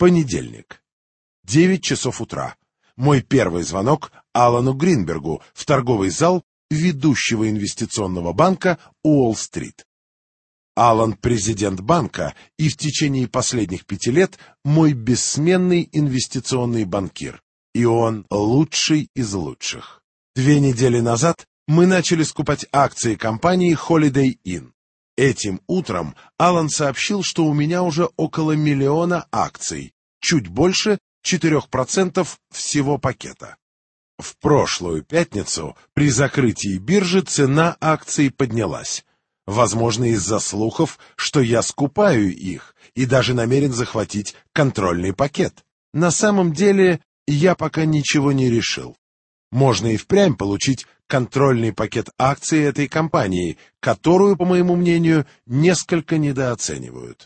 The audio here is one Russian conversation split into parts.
Понедельник. 9 часов утра. Мой первый звонок Алану Гринбергу в торговый зал ведущего инвестиционного банка Уолл-стрит. Алан — президент банка и в течение последних 5 лет мой бессменный инвестиционный банкир. И он лучший из лучших. 2 недели назад мы начали скупать акции компании Holiday Inn. Этим утром Алан сообщил, что у меня уже около 1 миллиона акций, чуть больше 4% всего пакета. В прошлую пятницу при закрытии биржи цена акций поднялась. Возможно, из-за слухов, что я скупаю их и даже намерен захватить контрольный пакет. На самом деле, я пока ничего не решил. Можно и впрямь получить контрольный пакет акций этой компании, которую, по моему мнению, несколько недооценивают.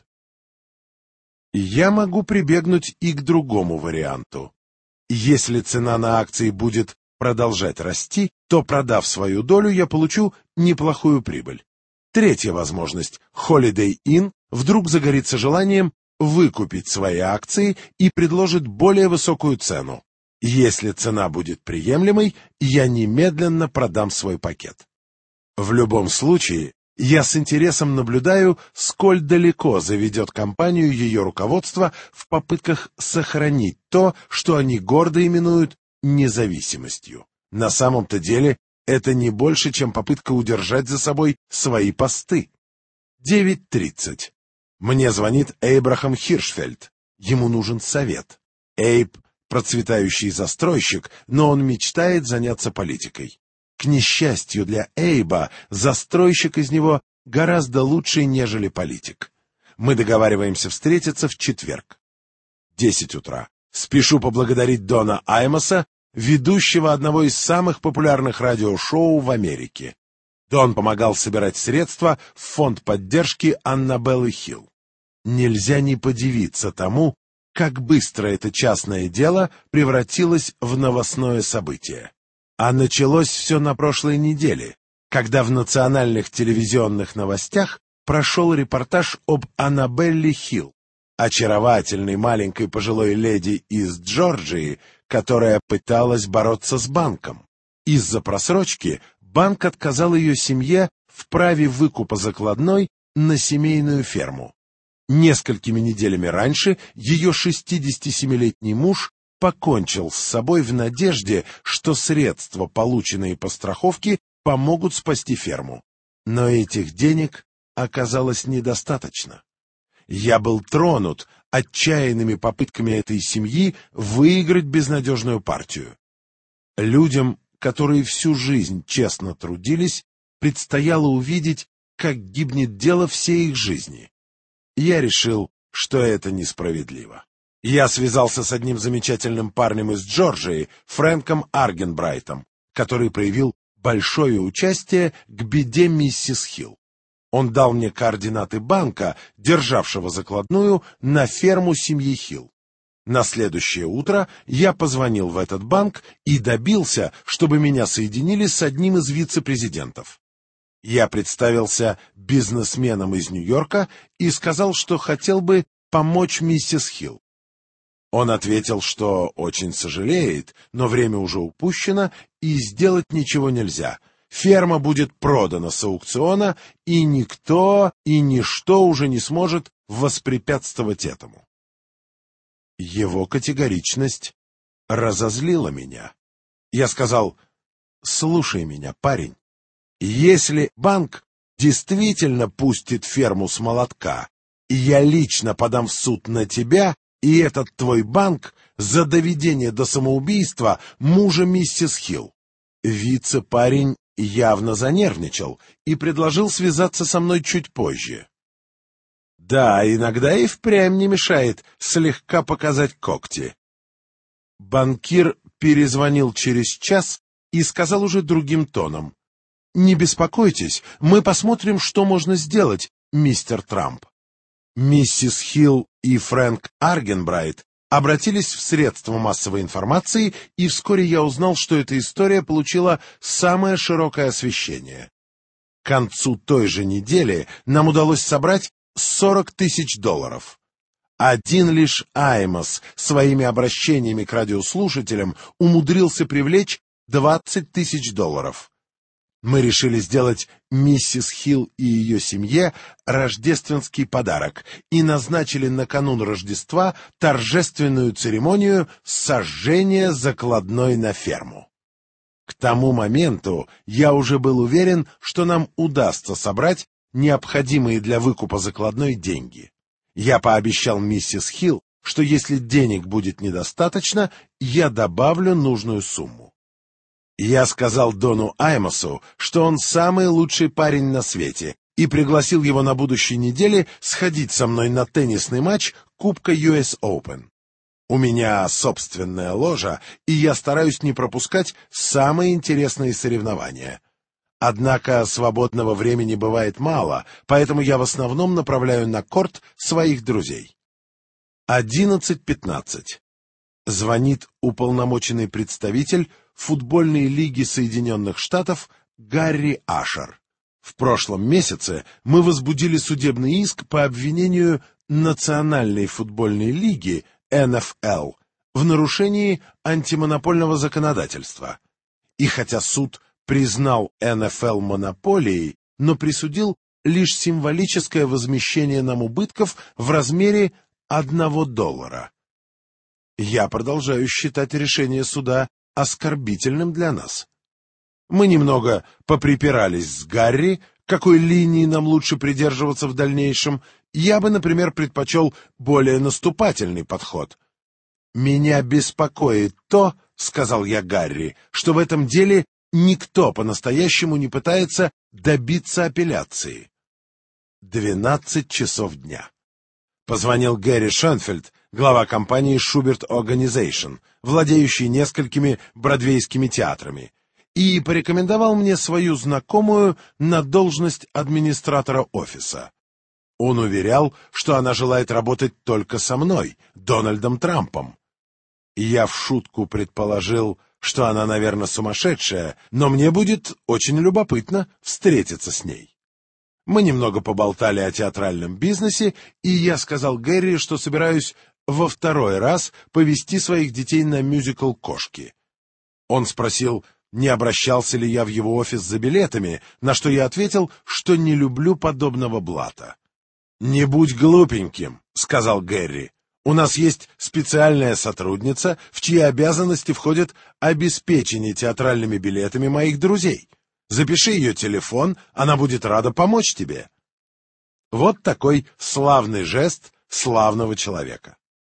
Я могу прибегнуть и к другому варианту. Если цена на акции будет продолжать расти, то, продав свою долю, я получу неплохую прибыль. Третья возможность. Holiday Inn вдруг загорится желанием выкупить свои акции и предложит более высокую цену. Если цена будет приемлемой, я немедленно продам свой пакет. В любом случае, я с интересом наблюдаю, сколь далеко заведет компанию ее руководство в попытках сохранить то, что они гордо именуют независимостью. На самом-то деле, это не больше, чем попытка удержать за собой свои посты. 9:30. Мне звонит Эйбрахам Хиршфельд. Ему нужен совет. Эйб — процветающий застройщик, но он мечтает заняться политикой. К несчастью для Эйба, застройщик из него гораздо лучший, нежели политик. Мы договариваемся встретиться в четверг. 10 утра. Спешу поблагодарить Дона Аймоса, ведущего одного из самых популярных радиошоу в Америке. Дон помогал собирать средства в фонд поддержки Аннабеллы Хилл. Нельзя не подивиться тому, как быстро это частное дело превратилось в новостное событие. А началось все на прошлой неделе, когда в национальных телевизионных новостях прошел репортаж об Аннабелле Хилл, очаровательной маленькой пожилой леди из Джорджии, которая пыталась бороться с банком. Из-за просрочки банк отказал ее семье в праве выкупа закладной на семейную ферму. Несколькими неделями раньше ее 67-летний муж покончил с собой в надежде, что средства, полученные по страховке, помогут спасти ферму. Но этих денег оказалось недостаточно. Я был тронут отчаянными попытками этой семьи выиграть безнадежную партию. Людям, которые всю жизнь честно трудились, предстояло увидеть, как гибнет дело всей их жизни. Я решил, что это несправедливо. Я связался с одним замечательным парнем из Джорджии, Фрэнком Аргенбрайтом, который проявил большое участие к беде миссис Хилл. Он дал мне координаты банка, державшего закладную на ферму семьи Хилл. На следующее утро я позвонил в этот банк и добился, чтобы меня соединили с одним из вице-президентов. Я представился бизнесменом из Нью-Йорка и сказал, что хотел бы помочь миссис Хилл. Он ответил, что очень сожалеет, но время уже упущено и сделать ничего нельзя. Ферма будет продана с аукциона, и никто и ничто уже не сможет воспрепятствовать этому. Его категоричность разозлила меня. Я сказал: «Слушай меня, парень, если банк действительно пустит ферму с молотка, я лично подам в суд на тебя и этот твой банк за доведение до самоубийства мужа миссис Хилл». Вице-парень явно занервничал и предложил связаться со мной чуть позже. Да, иногда и впрямь не мешает слегка показать когти. Банкир перезвонил через час и сказал уже другим тоном: «Не беспокойтесь, мы посмотрим, что можно сделать, мистер Трамп». Миссис Хилл и Фрэнк Аргенбрайт обратились в средства массовой информации, и вскоре я узнал, что эта история получила самое широкое освещение. К концу той же недели нам удалось собрать $40 000. Один лишь Аймос своими обращениями к радиослушателям умудрился привлечь $20 000. Мы решили сделать миссис Хилл и ее семье рождественский подарок и назначили на канун Рождества торжественную церемонию сожжения закладной на ферму. К тому моменту я уже был уверен, что нам удастся собрать необходимые для выкупа закладной деньги. Я пообещал миссис Хилл, что если денег будет недостаточно, я добавлю нужную сумму. Я сказал Дону Аймосу, что он самый лучший парень на свете, и пригласил его на будущей неделе сходить со мной на теннисный матч Кубка US Open. У меня собственная ложа, и я стараюсь не пропускать самые интересные соревнования. Однако свободного времени бывает мало, поэтому я в основном направляю на корт своих друзей. 11:15. Звонит уполномоченный представитель футбольной лиги Соединенных Штатов Гарри Ашер. В прошлом месяце мы возбудили судебный иск по обвинению Национальной футбольной лиги НФЛ в нарушении антимонопольного законодательства. И хотя суд признал НФЛ монополией, но присудил лишь символическое возмещение нам убытков в размере $1. Я продолжаю считать решение суда оскорбительным для нас. Мы немного поприпирались с Гарри, какой линии нам лучше придерживаться в дальнейшем. Я бы, например, предпочел более наступательный подход. «Меня беспокоит то, — сказал я Гарри, — что в этом деле никто по-настоящему не пытается добиться апелляции». 12 часов дня. Позвонил Гэри Шенфельд, глава компании Шуберт Organization, владеющий несколькими бродвейскими театрами, и порекомендовал мне свою знакомую на должность администратора офиса. Он уверял, что она желает работать только со мной, Дональдом Трампом. Я в шутку предположил, что она, наверное, сумасшедшая, но мне будет очень любопытно встретиться с ней. Мы немного поболтали о театральном бизнесе, и я сказал Гэри, что собираюсь во второй раз повести своих детей на мюзикл «Кошки». Он спросил, не обращался ли я в его офис за билетами, на что я ответил, что не люблю подобного блата. «Не будь глупеньким», — сказал Гэри. «У нас есть специальная сотрудница, в чьи обязанности входит обеспечение театральными билетами моих друзей. Запиши ее телефон, она будет рада помочь тебе». Вот такой славный жест славного человека.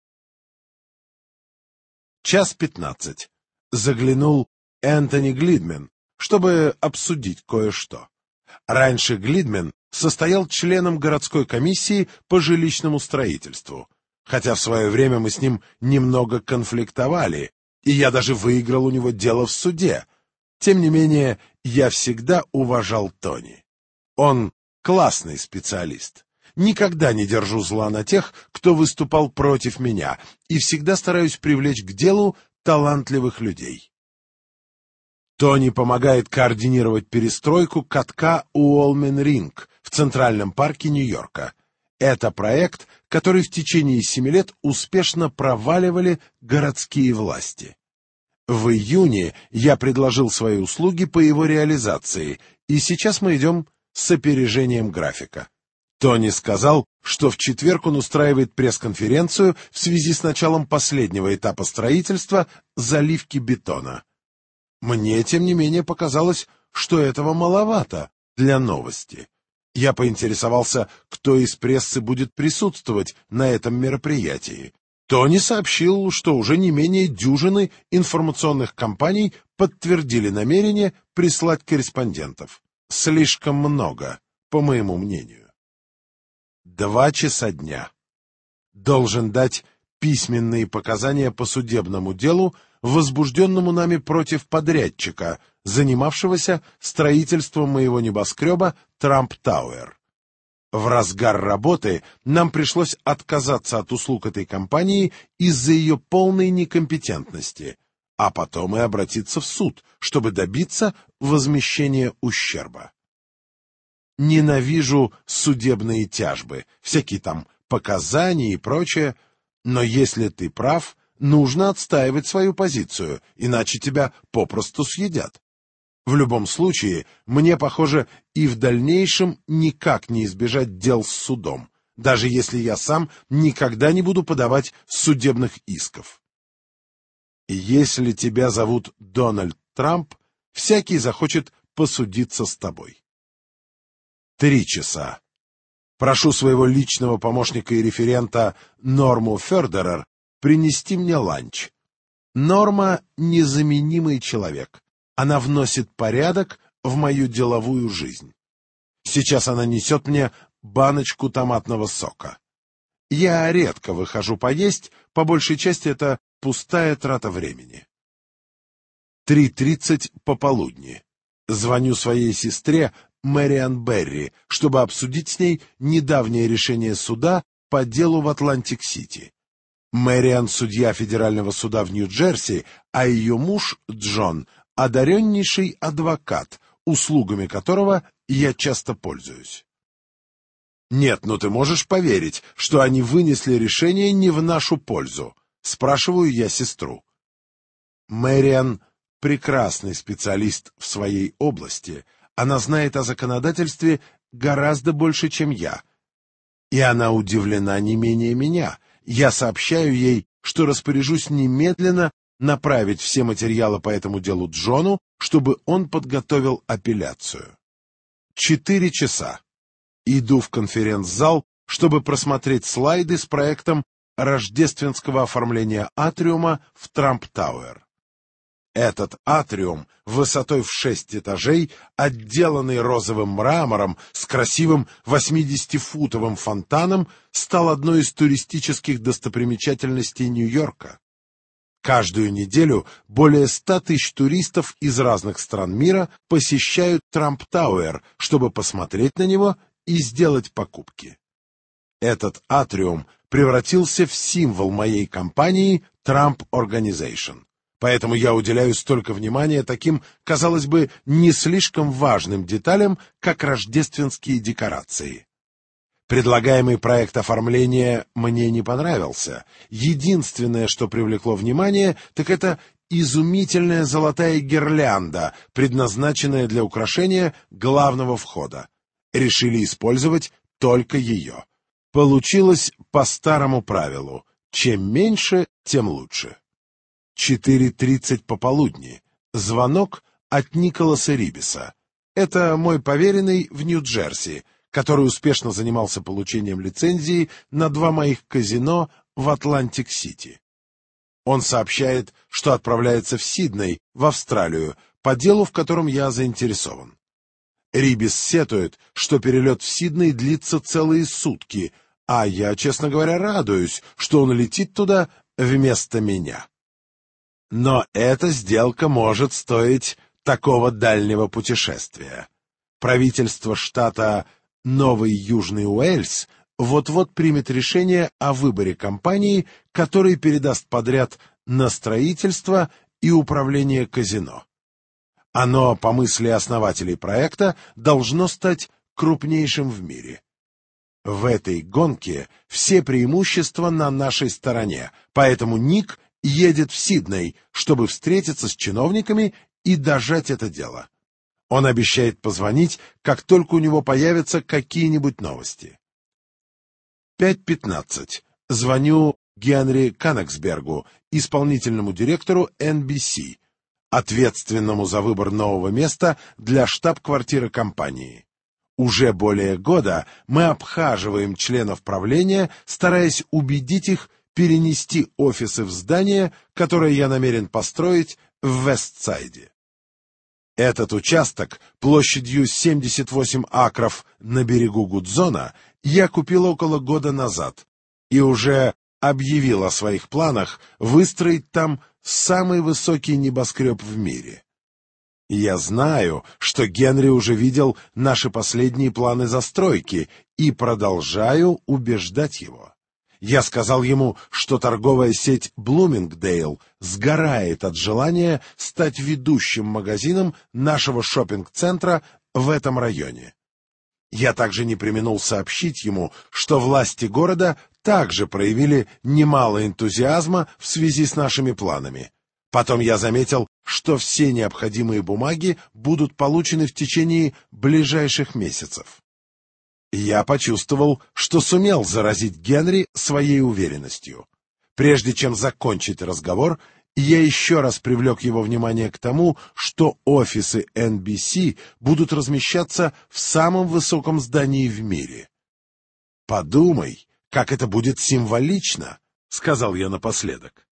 1:15. Заглянул Энтони Глидмен, чтобы обсудить кое-что. Раньше Глидмен состоял членом городской комиссии по жилищному строительству, хотя в свое время мы с ним немного конфликтовали, и я даже выиграл у него дело в суде. Тем не менее, я всегда уважал Тони. Он классный специалист. Никогда не держу зла на тех, кто выступал против меня, и всегда стараюсь привлечь к делу талантливых людей. Тони помогает координировать перестройку катка Уолмен-Ринг в Центральном парке Нью-Йорка. Это проект, который в течение 7 лет успешно проваливали городские власти. В июне я предложил свои услуги по его реализации, и сейчас мы идем с опережением графика. Тони сказал, что в четверг он устраивает пресс-конференцию в связи с началом последнего этапа строительства заливки бетона. Мне, тем не менее, показалось, что этого маловато для новости. Я поинтересовался, кто из прессы будет присутствовать на этом мероприятии. Тони сообщил, что уже не менее дюжины информационных компаний подтвердили намерение прислать корреспондентов. Слишком много, по моему мнению. 2 часа дня. Должен дать письменные показания по судебному делу, возбужденному нами против подрядчика, занимавшегося строительством моего небоскреба Трамп Тауэр. В разгар работы нам пришлось отказаться от услуг этой компании из-за ее полной некомпетентности, а потом и обратиться в суд, чтобы добиться возмещения ущерба. Ненавижу судебные тяжбы, всякие там показания и прочее. Но если ты прав, нужно отстаивать свою позицию, иначе тебя попросту съедят. В любом случае, мне, похоже, и в дальнейшем никак не избежать дел с судом, даже если я сам никогда не буду подавать судебных исков. Если тебя зовут Дональд Трамп, всякий захочет посудиться с тобой. 3 часа. Прошу своего личного помощника и референта Норму Фердерер принести мне ланч. Норма — незаменимый человек. Она вносит порядок в мою деловую жизнь. Сейчас она несет мне баночку томатного сока. Я редко выхожу поесть, по большей части это пустая трата времени. 3:30 пополудни. Звоню своей сестре Мэриан Берри, чтобы обсудить с ней недавнее решение суда по делу в Атлантик-Сити. Мэриан — судья федерального суда в Нью-Джерси, а ее муж, Джон, одареннейший адвокат, услугами которого я часто пользуюсь. «Нет, ну ты можешь поверить, что они вынесли решение не в нашу пользу?» — спрашиваю я сестру. Мэриан — прекрасный специалист в своей области. Она знает о законодательстве гораздо больше, чем я. И она удивлена не менее меня. Я сообщаю ей, что распоряжусь немедленно направить все материалы по этому делу Джону, чтобы он подготовил апелляцию. 4 часа. Иду в конференц-зал, чтобы просмотреть слайды с проектом рождественского оформления атриума в Трамп-Тауэр. Этот атриум высотой в 6 этажей, отделанный розовым мрамором с красивым 80-футовым фонтаном, стал одной из туристических достопримечательностей Нью-Йорка. Каждую неделю более 100 тысяч туристов из разных стран мира посещают Трамп-Тауэр, чтобы посмотреть на него и сделать покупки. Этот атриум превратился в символ моей компании Trump Organization. Поэтому я уделяю столько внимания таким, казалось бы, не слишком важным деталям, как рождественские декорации. Предлагаемый проект оформления мне не понравился. Единственное, что привлекло внимание, так это изумительная золотая гирлянда, предназначенная для украшения главного входа. Решили использовать только ее. Получилось по старому правилу: чем меньше, тем лучше. 4:30 пополудни. Звонок от Николаса Рибиса. Это мой поверенный в Нью-Джерси, который успешно занимался получением лицензии на 2 моих казино в Атлантик-Сити. Он сообщает, что отправляется в Сидней, в Австралию, по делу, в котором я заинтересован. Рибис сетует, что перелет в Сидней длится целые сутки, а я, честно говоря, радуюсь, что он летит туда вместо меня. Но эта сделка может стоить такого дальнего путешествия. Правительство штата Новый Южный Уэльс вот-вот примет решение о выборе компании, который передаст подряд на строительство и управление казино. Оно, по мысли основателей проекта, должно стать крупнейшим в мире. В этой гонке все преимущества на нашей стороне, поэтому Ник едет в Сидней, чтобы встретиться с чиновниками и дожать это дело. Он обещает позвонить, как только у него появятся какие-нибудь новости. 5:15. Звоню Генри Канаксбергу, исполнительному директору NBC, ответственному за выбор нового места для штаб-квартиры компании. Уже более года мы обхаживаем членов правления, стараясь убедить их перенести офисы в здание, которое я намерен построить в Вестсайде. Этот участок площадью 78 акров на берегу Гудзона я купил около года назад и уже объявил о своих планах выстроить там самый высокий небоскреб в мире. Я знаю, что Генри уже видел наши последние планы застройки, и продолжаю убеждать его. Я сказал ему, что торговая сеть Блумингдейл сгорает от желания стать ведущим магазином нашего шоппинг-центра в этом районе. Я также не преминул сообщить ему, что власти города также проявили немало энтузиазма в связи с нашими планами. Потом я заметил, что все необходимые бумаги будут получены в течение ближайших месяцев. Я почувствовал, что сумел заразить Генри своей уверенностью. Прежде чем закончить разговор, я еще раз привлек его внимание к тому, что офисы NBC будут размещаться в самом высоком здании в мире. «Подумай, как это будет символично», — сказал я напоследок.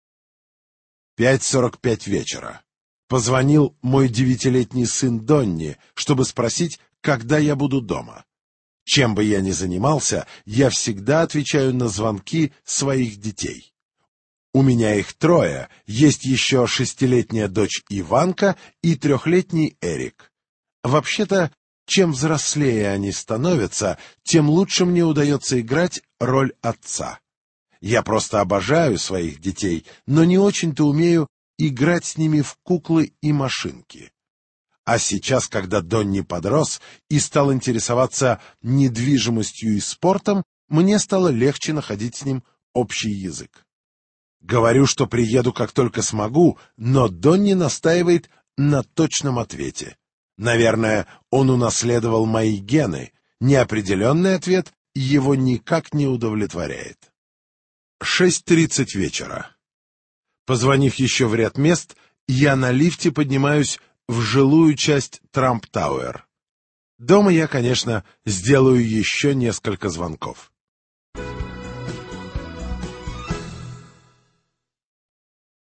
5:45 вечера. Позвонил мой 9-летний сын Донни, чтобы спросить, когда я буду дома. Чем бы я ни занимался, я всегда отвечаю на звонки своих детей. У меня их 3, есть еще 6-летняя дочь Иванка и 3-летний Эрик. Вообще-то, чем взрослее они становятся, тем лучше мне удается играть роль отца. Я просто обожаю своих детей, но не очень-то умею играть с ними в куклы и машинки. А сейчас, когда Донни подрос и стал интересоваться недвижимостью и спортом, мне стало легче находить с ним общий язык. Говорю, что приеду, как только смогу, но Донни настаивает на точном ответе. Наверное, он унаследовал мои гены. Неопределенный ответ его никак не удовлетворяет. 6:30 вечера. Позвонив еще в ряд мест, я на лифте поднимаюсь в жилую часть Трамп-Тауэр. Дома я, конечно, сделаю еще несколько звонков.